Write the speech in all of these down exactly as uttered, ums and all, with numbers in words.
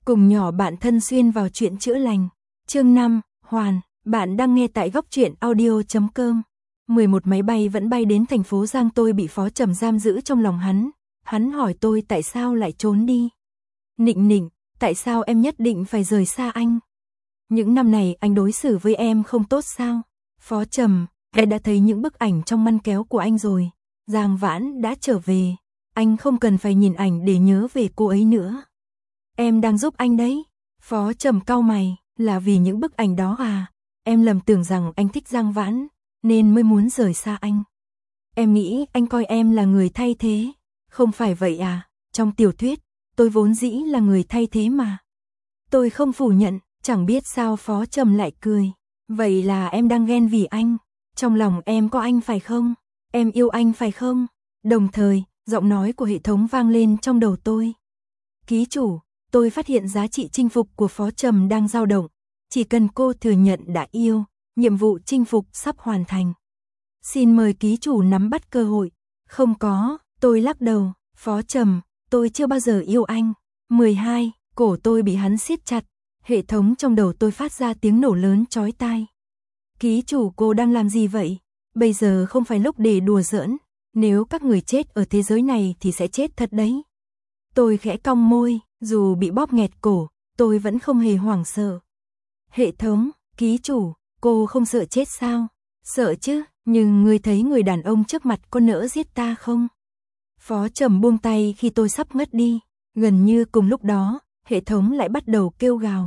Cùng nhỏ bạn thân xuyên vào chuyện chữa lành. Chương năm, Hoàn, bạn đang nghe tại góc truyện audio chấm com. mười một máy bay vẫn bay đến thành phố Giang, tôi bị Phó Trầm giam giữ trong lòng hắn. Hắn hỏi tôi tại sao lại trốn đi. Nịnh nịnh, tại sao em nhất định phải rời xa anh? Những năm này anh đối xử với em không tốt sao? Phó Trầm, em đã thấy những bức ảnh trong ngăn kéo của anh rồi. Giang Vãn đã trở về. Anh không cần phải nhìn ảnh để nhớ về cô ấy nữa. Em đang giúp anh đấy. Phó Trầm cau mày, là vì những bức ảnh đó à? Em lầm tưởng rằng anh thích Giang Vãn, nên mới muốn rời xa anh. Em nghĩ anh coi em là người thay thế. Không phải vậy à? Trong tiểu thuyết, tôi vốn dĩ là người thay thế mà. Tôi không phủ nhận, chẳng biết sao Phó Trầm lại cười. Vậy là em đang ghen vì anh. Trong lòng em có anh phải không? Em yêu anh phải không? Đồng thời, giọng nói của hệ thống vang lên trong đầu tôi. Ký chủ, tôi phát hiện giá trị chinh phục của Phó Trầm đang dao động. Chỉ cần cô thừa nhận đã yêu, nhiệm vụ chinh phục sắp hoàn thành. Xin mời ký chủ nắm bắt cơ hội. Không có, tôi lắc đầu. Phó Trầm, tôi chưa bao giờ yêu anh. mười hai, cổ tôi bị hắn siết chặt. Hệ thống trong đầu tôi phát ra tiếng nổ lớn chói tai. Ký chủ, cô đang làm gì vậy? Bây giờ không phải lúc để đùa giỡn. Nếu các người chết ở thế giới này thì sẽ chết thật đấy. Tôi khẽ cong môi, dù bị bóp nghẹt cổ, tôi vẫn không hề hoảng sợ. Hệ thống, ký chủ, cô không sợ chết sao? Sợ chứ, nhưng ngươi thấy người đàn ông trước mặt có nỡ giết ta không? Phó Trầm buông tay khi tôi sắp ngất đi. Gần như cùng lúc đó, hệ thống lại bắt đầu kêu gào.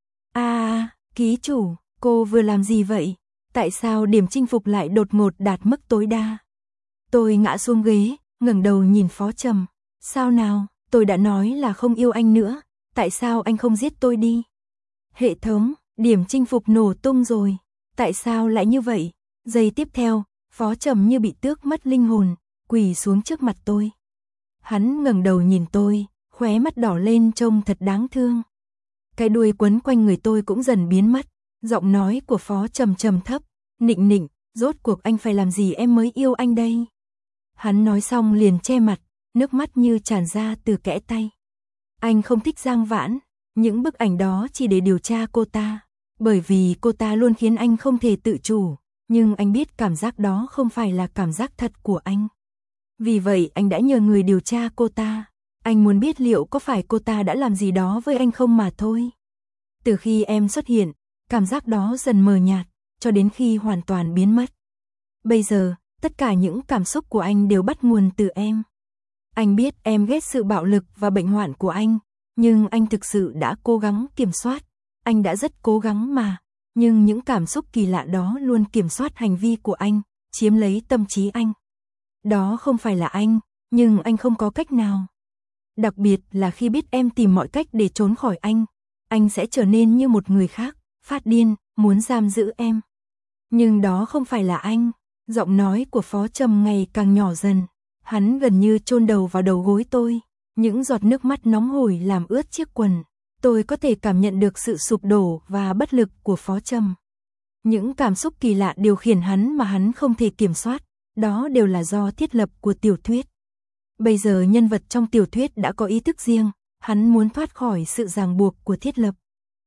À, ký chủ, cô vừa làm gì vậy? Tại sao điểm chinh phục lại đột ngột đạt mức tối đa? Tôi ngã xuống ghế, ngẩng đầu nhìn Phó Trầm. Sao nào, tôi đã nói là không yêu anh nữa, tại sao anh không giết tôi đi? Hệ thống, điểm chinh phục nổ tung rồi, tại sao lại như vậy? Giây tiếp theo, Phó Trầm như bị tước mất linh hồn, quỳ xuống trước mặt tôi. Hắn ngẩng đầu nhìn tôi, khóe mắt đỏ lên trông thật đáng thương. Cái đuôi quấn quanh người tôi cũng dần biến mất, giọng nói của Phó Trầm trầm thấp. Nịnh nịnh, rốt cuộc anh phải làm gì em mới yêu anh đây? Hắn nói xong liền che mặt, nước mắt như tràn ra từ kẽ tay. Anh không thích Giang Vãn, những bức ảnh đó chỉ để điều tra cô ta, bởi vì cô ta luôn khiến anh không thể tự chủ, nhưng anh biết cảm giác đó không phải là cảm giác thật của anh. Vì vậy anh đã nhờ người điều tra cô ta, anh muốn biết liệu có phải cô ta đã làm gì đó với anh không mà thôi. Từ khi em xuất hiện, cảm giác đó dần mờ nhạt, cho đến khi hoàn toàn biến mất. Bây giờ, tất cả những cảm xúc của anh đều bắt nguồn từ em. Anh biết em ghét sự bạo lực và bệnh hoạn của anh, nhưng anh thực sự đã cố gắng kiểm soát. Anh đã rất cố gắng mà, nhưng những cảm xúc kỳ lạ đó luôn kiểm soát hành vi của anh, chiếm lấy tâm trí anh. Đó không phải là anh, nhưng anh không có cách nào. Đặc biệt là khi biết em tìm mọi cách để trốn khỏi anh, anh sẽ trở nên như một người khác, phát điên, muốn giam giữ em. Nhưng đó không phải là anh. Giọng nói của Phó Trầm ngày càng nhỏ dần. Hắn gần như chôn đầu vào đầu gối tôi. Những giọt nước mắt nóng hổi làm ướt chiếc quần. Tôi có thể cảm nhận được sự sụp đổ và bất lực của Phó Trầm. Những cảm xúc kỳ lạ điều khiển hắn mà hắn không thể kiểm soát. Đó đều là do thiết lập của tiểu thuyết. Bây giờ nhân vật trong tiểu thuyết đã có ý thức riêng. Hắn muốn thoát khỏi sự ràng buộc của thiết lập.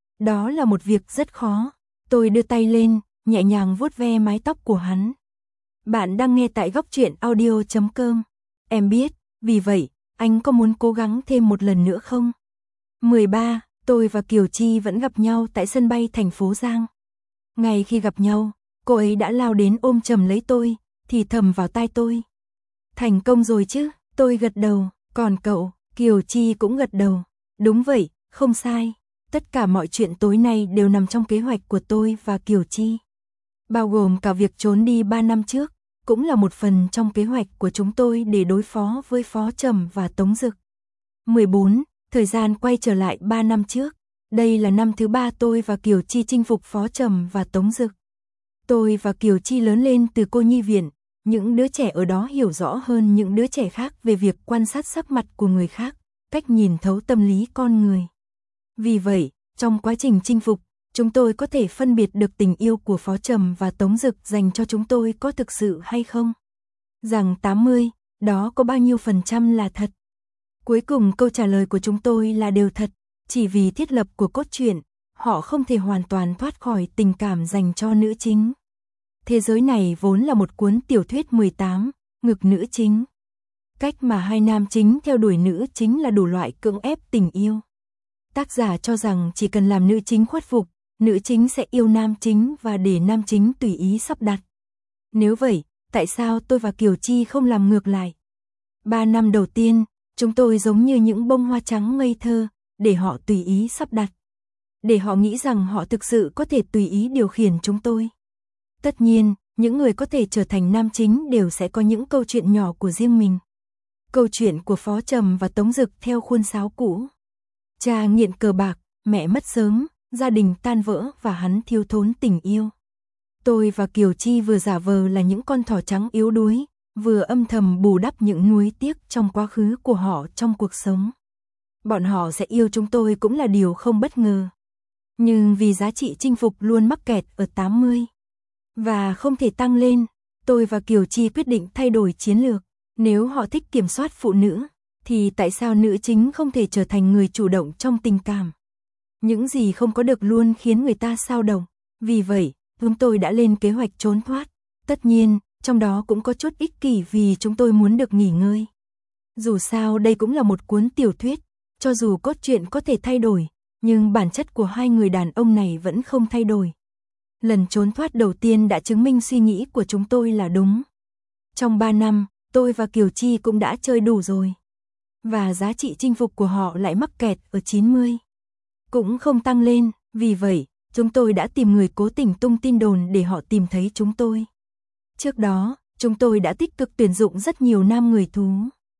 Đó là một việc rất khó. Tôi đưa tay lên, nhẹ nhàng vuốt ve mái tóc của hắn. Bạn đang nghe tại góc truyện audio chấm com. Em biết, vì vậy, anh có muốn cố gắng thêm một lần nữa không? mười ba, tôi và Kiều Chi vẫn gặp nhau tại sân bay thành phố Giang. Ngay khi gặp nhau, cô ấy đã lao đến ôm chầm lấy tôi, thì thầm vào tai tôi. Thành công rồi chứ, tôi gật đầu, còn cậu? Kiều Chi cũng gật đầu. Đúng vậy, không sai. Tất cả mọi chuyện tối nay đều nằm trong kế hoạch của tôi và Kiều Chi. Bao gồm cả việc trốn đi ba năm trước, cũng là một phần trong kế hoạch của chúng tôi để đối phó với Phó Trầm và Tống Dực. mười bốn. Thời gian quay trở lại ba năm trước. Đây là năm thứ ba tôi và Kiều Chi chinh phục Phó Trầm và Tống Dực. Tôi và Kiều Chi lớn lên từ cô nhi viện. Những đứa trẻ ở đó hiểu rõ hơn những đứa trẻ khác về việc quan sát sắc mặt của người khác, cách nhìn thấu tâm lý con người. Vì vậy, trong quá trình chinh phục, chúng tôi có thể phân biệt được tình yêu của Phó Trầm và Tống Dực dành cho chúng tôi có thực sự hay không. Rằng tám mươi, đó có bao nhiêu phần trăm là thật. Cuối cùng câu trả lời của chúng tôi là đều thật. Chỉ vì thiết lập của cốt truyện, họ không thể hoàn toàn thoát khỏi tình cảm dành cho nữ chính. Thế giới này vốn là một cuốn tiểu thuyết mười tám, ngực nữ chính. Cách mà hai nam chính theo đuổi nữ chính là đủ loại cưỡng ép tình yêu. Tác giả cho rằng chỉ cần làm nữ chính khuất phục, nữ chính sẽ yêu nam chính và để nam chính tùy ý sắp đặt. Nếu vậy, tại sao tôi và Kiều Chi không làm ngược lại? Ba năm đầu tiên, chúng tôi giống như những bông hoa trắng ngây thơ, để họ tùy ý sắp đặt. Để họ nghĩ rằng họ thực sự có thể tùy ý điều khiển chúng tôi. Tất nhiên, những người có thể trở thành nam chính đều sẽ có những câu chuyện nhỏ của riêng mình. Câu chuyện của Phó Trầm và Tống Dực theo khuôn sáo cũ. Cha nghiện cờ bạc, mẹ mất sớm, gia đình tan vỡ và hắn thiếu thốn tình yêu. Tôi và Kiều Chi vừa giả vờ là những con thỏ trắng yếu đuối, vừa âm thầm bù đắp những nuối tiếc trong quá khứ của họ trong cuộc sống. Bọn họ sẽ yêu chúng tôi cũng là điều không bất ngờ. Nhưng vì giá trị chinh phục luôn mắc kẹt ở tám mươi và không thể tăng lên, tôi và Kiều Chi quyết định thay đổi chiến lược. Nếu họ thích kiểm soát phụ nữ, thì tại sao nữ chính không thể trở thành người chủ động trong tình cảm? Những gì không có được luôn khiến người ta xao động. Vì vậy, chúng tôi đã lên kế hoạch trốn thoát. Tất nhiên, trong đó cũng có chút ích kỷ vì chúng tôi muốn được nghỉ ngơi. Dù sao đây cũng là một cuốn tiểu thuyết, cho dù cốt truyện có thể thay đổi, nhưng bản chất của hai người đàn ông này vẫn không thay đổi. Lần trốn thoát đầu tiên đã chứng minh suy nghĩ của chúng tôi là đúng. Trong ba năm, tôi và Kiều Chi cũng đã chơi đủ rồi. Và giá trị chinh phục của họ lại mắc kẹt ở chín mươi. Cũng không tăng lên, vì vậy, chúng tôi đã tìm người cố tình tung tin đồn để họ tìm thấy chúng tôi. Trước đó, chúng tôi đã tích cực tuyển dụng rất nhiều nam người thú.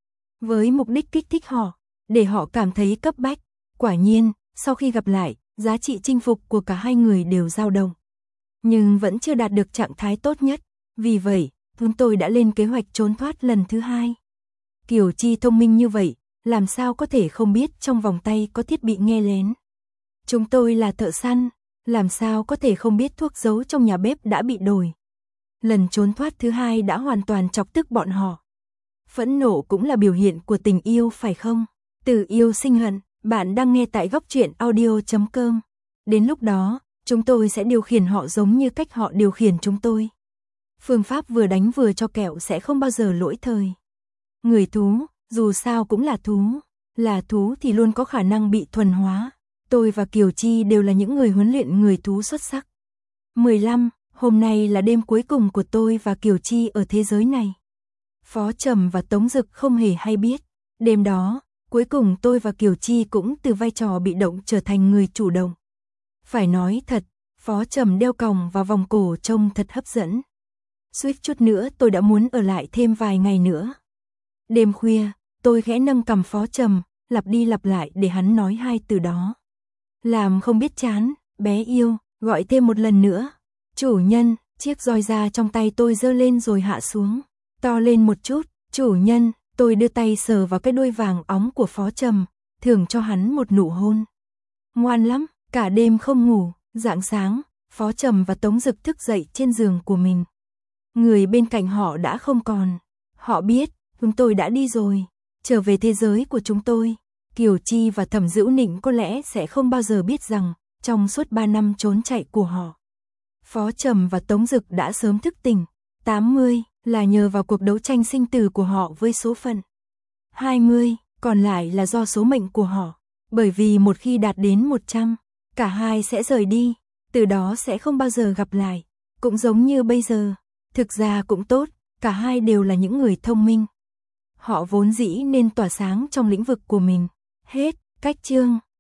Với mục đích kích thích họ, để họ cảm thấy cấp bách. Quả nhiên, sau khi gặp lại, giá trị chinh phục của cả hai người đều dao động. Nhưng vẫn chưa đạt được trạng thái tốt nhất. Vì vậy, chúng tôi đã lên kế hoạch trốn thoát lần thứ hai. Kiều Chi thông minh như vậy, làm sao có thể không biết trong vòng tay có thiết bị nghe lén. Chúng tôi là thợ săn, làm sao có thể không biết thuốc giấu trong nhà bếp đã bị đổi. Lần trốn thoát thứ hai đã hoàn toàn chọc tức bọn họ. Phẫn nộ cũng là biểu hiện của tình yêu phải không? Từ yêu sinh hận, bạn đang nghe tại góc truyện audio chấm com. Đến lúc đó, chúng tôi sẽ điều khiển họ giống như cách họ điều khiển chúng tôi. Phương pháp vừa đánh vừa cho kẹo sẽ không bao giờ lỗi thời. Người thú, dù sao cũng là thú. Là thú thì luôn có khả năng bị thuần hóa. Tôi và Kiều Chi đều là những người huấn luyện người thú xuất sắc. mười lăm, hôm nay là đêm cuối cùng của tôi và Kiều Chi ở thế giới này. Phó Trầm và Tống Dực không hề hay biết. Đêm đó, cuối cùng tôi và Kiều Chi cũng từ vai trò bị động trở thành người chủ động. Phải nói thật, Phó Trầm đeo còng và vòng cổ trông thật hấp dẫn. Suýt chút nữa tôi đã muốn ở lại thêm vài ngày nữa. Đêm khuya, tôi khẽ nâng cằm Phó Trầm, lặp đi lặp lại để hắn nói hai từ đó. Làm không biết chán, bé yêu, gọi thêm một lần nữa. Chủ nhân, chiếc roi da trong tay tôi giơ lên rồi hạ xuống. To lên một chút, chủ nhân, tôi đưa tay sờ vào cái đuôi vàng óng của Phó Trầm, thưởng cho hắn một nụ hôn. Ngoan lắm, cả đêm không ngủ, rạng sáng, Phó Trầm và Tống Dực thức dậy trên giường của mình. Người bên cạnh họ đã không còn. Họ biết, chúng tôi đã đi rồi, trở về thế giới của chúng tôi. Kiều Chi và Thẩm Dữu Nịnh có lẽ sẽ không bao giờ biết rằng, trong suốt ba năm trốn chạy của họ, Phó Trầm và Tống Dực đã sớm thức tỉnh. tám mươi là nhờ vào cuộc đấu tranh sinh tử của họ với số phận. hai mươi còn lại là do số mệnh của họ. Bởi vì một khi đạt đến một trăm, cả hai sẽ rời đi, từ đó sẽ không bao giờ gặp lại. Cũng giống như bây giờ, thực ra cũng tốt, cả hai đều là những người thông minh. Họ vốn dĩ nên tỏa sáng trong lĩnh vực của mình. Hết, cách chương.